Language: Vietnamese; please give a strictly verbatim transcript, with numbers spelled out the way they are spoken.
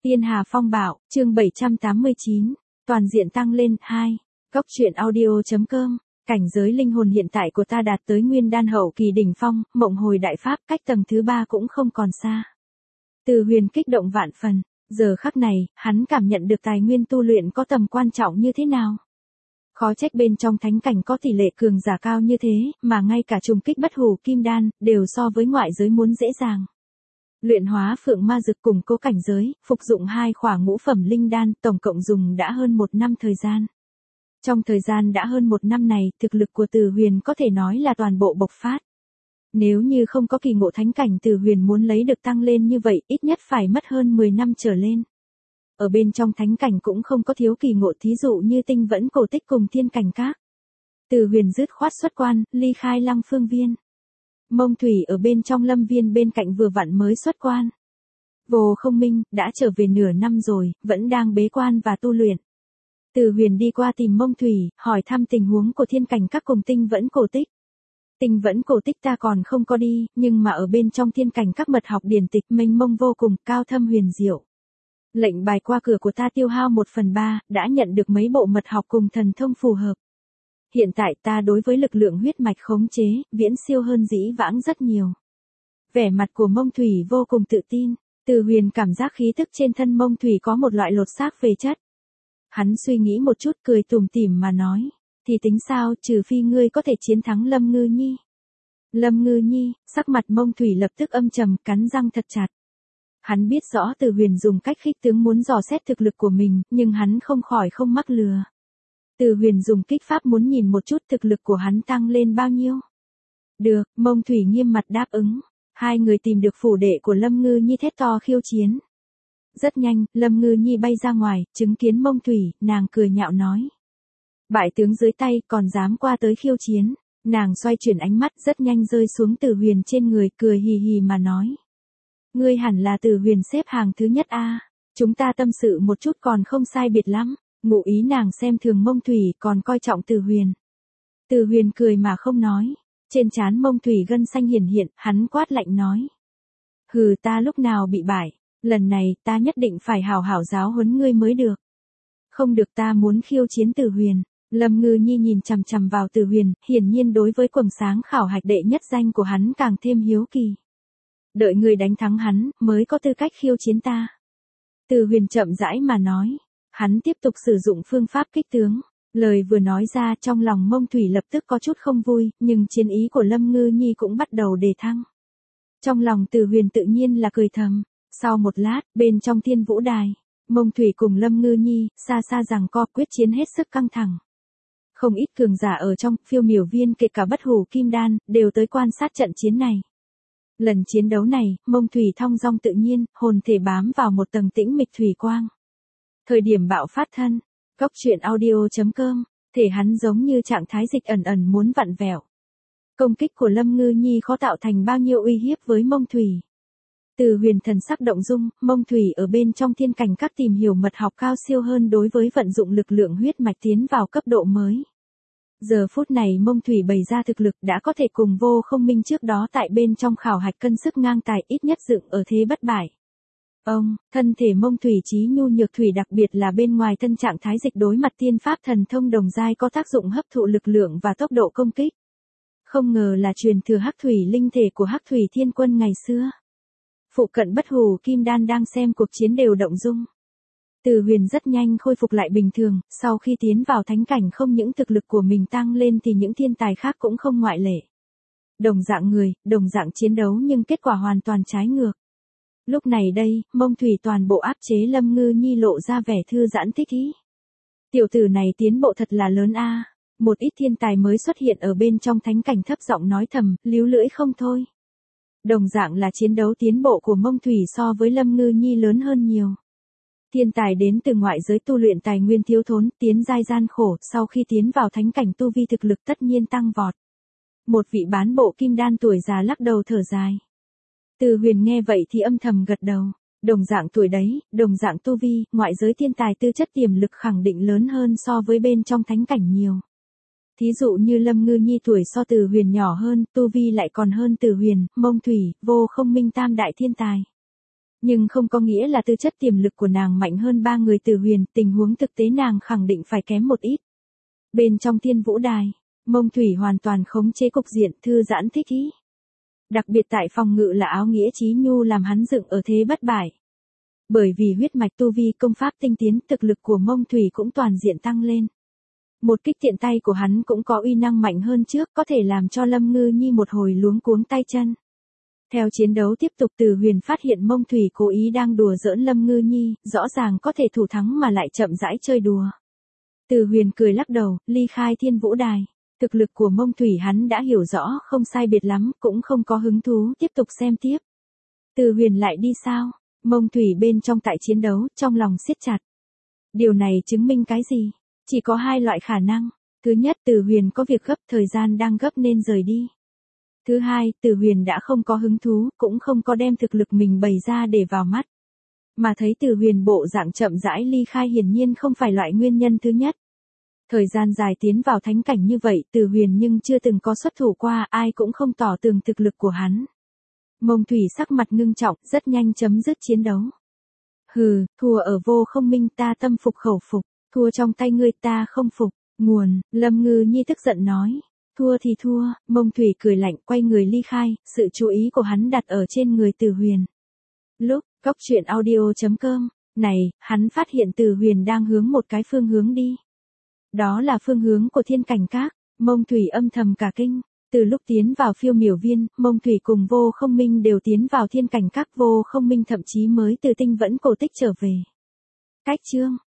Tiên Hà Phong Bạo, chương bảy trăm tám mươi chín, toàn diện tăng lên, hai. Góc truyện audio.com, cảnh giới linh hồn hiện tại của ta đạt tới nguyên đan hậu kỳ đỉnh phong, mộng hồi đại pháp, cách tầng thứ ba cũng không còn xa. Từ Huyền kích động vạn phần, giờ khắc này, hắn cảm nhận được tài nguyên tu luyện có tầm quan trọng như thế nào. Khó trách bên trong thánh cảnh có tỷ lệ cường giả cao như thế, mà ngay cả trùng kích bất hủ kim đan, đều so với ngoại giới muốn dễ dàng. Luyện hóa phượng ma dược củng cố cảnh giới, phục dụng hai khỏa ngũ phẩm linh đan, tổng cộng dùng đã hơn một năm thời gian. Trong thời gian đã hơn một năm này, thực lực của Từ Huyền có thể nói là toàn bộ bộc phát. Nếu như không có kỳ ngộ thánh cảnh, Từ Huyền muốn lấy được tăng lên như vậy, ít nhất phải mất hơn mười năm trở lên. Ở bên trong thánh cảnh cũng không có thiếu kỳ ngộ, thí dụ như tinh vẫn cổ tích cùng thiên cảnh các. Từ Huyền dứt khoát xuất quan, ly khai Lăng Phương Viên. Mông Thủy ở bên trong Lâm Viên bên cạnh vừa vặn mới xuất quan. Vô Không Minh, đã trở về nửa năm rồi, vẫn đang bế quan và tu luyện. Từ Huyền đi qua tìm Mông Thủy, hỏi thăm tình huống của thiên cảnh các cùng tinh vẫn cổ tích. Tinh vẫn cổ tích ta còn không có đi, nhưng mà ở bên trong thiên cảnh các mật học điển tịch mênh mông vô cùng, cao thâm huyền diệu. Lệnh bài qua cửa của ta tiêu hao một phần ba, đã nhận được mấy bộ mật học cùng thần thông phù hợp. Hiện tại ta đối với lực lượng huyết mạch khống chế, viễn siêu hơn dĩ vãng rất nhiều. Vẻ mặt của Mông Thủy vô cùng tự tin, Từ Huyền cảm giác khí tức trên thân Mông Thủy có một loại lột xác về chất. Hắn suy nghĩ một chút, cười tủm tỉm mà nói, thì tính sao, trừ phi ngươi có thể chiến thắng Lâm Ngư Nhi. Lâm Ngư Nhi, sắc mặt Mông Thủy lập tức âm trầm, cắn răng thật chặt. Hắn biết rõ Từ Huyền dùng cách khích tướng muốn dò xét thực lực của mình, nhưng hắn không khỏi không mắc lừa. Từ Huyền dùng kích pháp muốn nhìn một chút thực lực của hắn tăng lên bao nhiêu. Được, Mông Thủy nghiêm mặt đáp ứng. Hai người tìm được phủ đệ của Lâm Ngư Nhi thét to khiêu chiến. Rất nhanh, Lâm Ngư Nhi bay ra ngoài, chứng kiến Mông Thủy, nàng cười nhạo nói. Bại tướng dưới tay, còn dám qua tới khiêu chiến. Nàng xoay chuyển ánh mắt rất nhanh rơi xuống Từ Huyền trên người, cười hì hì mà nói. Ngươi hẳn là Từ Huyền xếp hàng thứ nhất a. Chúng ta tâm sự một chút còn không sai biệt lắm. Ngụ ý nàng xem thường Mông Thủy, còn coi trọng Từ Huyền. Từ Huyền cười mà không nói. Trên trán Mông Thủy gân xanh hiển hiện, hắn quát lạnh nói. Hừ, ta lúc nào bị bại, lần này ta nhất định phải hảo hảo giáo huấn ngươi mới được. Không được, ta muốn khiêu chiến Từ Huyền. Lâm Ngư Nhi nhìn chằm chằm vào Từ Huyền, hiển nhiên đối với quầng sáng khảo hạch đệ nhất danh của hắn càng thêm hiếu kỳ. Đợi người đánh thắng hắn, mới có tư cách khiêu chiến ta. Từ Huyền chậm rãi mà nói. Hắn tiếp tục sử dụng phương pháp kích tướng. Lời vừa nói ra, trong lòng Mông Thủy lập tức có chút không vui, nhưng chiến ý của Lâm Ngư Nhi cũng bắt đầu đề thăng. Trong lòng Từ Huyền tự nhiên là cười thầm. Sau một lát, bên trong Thiên Vũ Đài, Mông Thủy cùng Lâm Ngư Nhi, xa xa giằng co quyết chiến hết sức căng thẳng. Không ít cường giả ở trong Phiêu Miểu Viên kể cả bất hủ kim đan, đều tới quan sát trận chiến này. Lần chiến đấu này, Mông Thủy thong dong tự nhiên, hồn thể bám vào một tầng tĩnh mịch thủy quang. Thời điểm bạo phát thân, góc truyện audio.com, thể hắn giống như trạng thái dịch ẩn ẩn muốn vặn vẹo. Công kích của Lâm Ngư Nhi khó tạo thành bao nhiêu uy hiếp với Mông Thủy. Từ Huyền thần sắc động dung, Mông Thủy ở bên trong thiên cảnh các tìm hiểu mật học cao siêu hơn đối với vận dụng lực lượng huyết mạch tiến vào cấp độ mới. Giờ phút này Mông Thủy bày ra thực lực đã có thể cùng Vô Không Minh trước đó tại bên trong khảo hạch cân sức ngang tài, ít nhất dựng ở thế bất bại. Ông, thân thể Mông Thủy trí nhu nhược thủy, đặc biệt là bên ngoài thân trạng thái dịch đối mặt tiên pháp thần thông đồng giai có tác dụng hấp thụ lực lượng và tốc độ công kích. Không ngờ là truyền thừa Hắc Thủy linh thể của Hắc Thủy Thiên Quân ngày xưa. Phụ cận bất hủ kim đan đang xem cuộc chiến đều động dung. Từ Huyền rất nhanh khôi phục lại bình thường, sau khi tiến vào thánh cảnh không những thực lực của mình tăng lên thì những thiên tài khác cũng không ngoại lệ. Đồng dạng người, đồng dạng chiến đấu nhưng kết quả hoàn toàn trái ngược. Lúc này đây, Mông Thủy toàn bộ áp chế Lâm Ngư Nhi, lộ ra vẻ thư giãn thích ý. Tiểu tử này tiến bộ thật là lớn a. Một ít thiên tài mới xuất hiện ở bên trong thánh cảnh thấp giọng nói thầm, líu lưỡi không thôi. Đồng dạng là chiến đấu, tiến bộ của Mông Thủy so với Lâm Ngư Nhi lớn hơn nhiều. Thiên tài đến từ ngoại giới tu luyện tài nguyên thiếu thốn, tiến giai gian khổ, sau khi tiến vào thánh cảnh tu vi thực lực tất nhiên tăng vọt. Một vị bán bộ kim đan tuổi già lắc đầu thở dài. Từ Huyền nghe vậy thì âm thầm gật đầu. Đồng dạng tuổi đấy, đồng dạng tu vi, ngoại giới thiên tài tư chất tiềm lực khẳng định lớn hơn so với bên trong thánh cảnh nhiều. Thí dụ như Lâm Ngư Nhi tuổi so Từ Huyền nhỏ hơn, tu vi lại còn hơn Từ Huyền, Mông Thủy, Vô Không Minh tam đại thiên tài. Nhưng không có nghĩa là tư chất tiềm lực của nàng mạnh hơn ba người Từ Huyền, tình huống thực tế nàng khẳng định phải kém một ít. Bên trong Thiên Vũ Đài, Mông Thủy hoàn toàn khống chế cục diện, thư giãn thích ý. Đặc biệt tại phòng ngự là áo nghĩa Chí Nhu làm hắn dựng ở thế bất bại. Bởi vì huyết mạch tu vi công pháp tinh tiến, thực lực của Mông Thủy cũng toàn diện tăng lên. Một kích tiện tay của hắn cũng có uy năng mạnh hơn trước, có thể làm cho Lâm Ngư Nhi một hồi luống cuống tay chân. Theo chiến đấu tiếp tục, Từ Huyền phát hiện Mông Thủy cố ý đang đùa giỡn Lâm Ngư Nhi, rõ ràng có thể thủ thắng mà lại chậm rãi chơi đùa. Từ Huyền cười lắc đầu, ly khai Thiên Vũ Đài. Thực lực của Mông Thủy hắn đã hiểu rõ, không sai biệt lắm, cũng không có hứng thú tiếp tục xem tiếp. Từ Huyền lại đi sao? Mông Thủy bên trong tại chiến đấu, trong lòng siết chặt. Điều này chứng minh cái gì? Chỉ có hai loại khả năng. Thứ nhất, Từ Huyền có việc gấp, thời gian đang gấp nên rời đi. Thứ hai, Từ Huyền đã không có hứng thú, cũng không có đem thực lực mình bày ra để vào mắt. Mà thấy Từ Huyền bộ dạng chậm rãi ly khai hiển nhiên không phải loại nguyên nhân thứ nhất. Thời gian dài tiến vào thánh cảnh như vậy, Từ Huyền nhưng chưa từng có xuất thủ qua, ai cũng không tỏ tường thực lực của hắn. Mông Thủy sắc mặt ngưng trọng, rất nhanh chấm dứt chiến đấu. Hừ, thua ở Vô Không Minh, ta tâm phục khẩu phục, thua trong tay ngươi ta không phục. Nguồn, Lâm Ngư Nhi tức giận nói. Thua thì thua, Mông Thủy cười lạnh quay người ly khai, sự chú ý của hắn đặt ở trên người Từ Huyền. Lúc, góc truyện audio chấm com, này, hắn phát hiện Từ Huyền đang hướng một cái phương hướng đi. Đó là phương hướng của Thiên Cảnh Các, Mông Thủy âm thầm cả kinh. Từ lúc tiến vào Phiêu Miểu Viên, Mông Thủy cùng Vô Không Minh đều tiến vào Thiên Cảnh Các, Vô Không Minh thậm chí mới từ Tinh Vẫn cổ tích trở về. Cách chương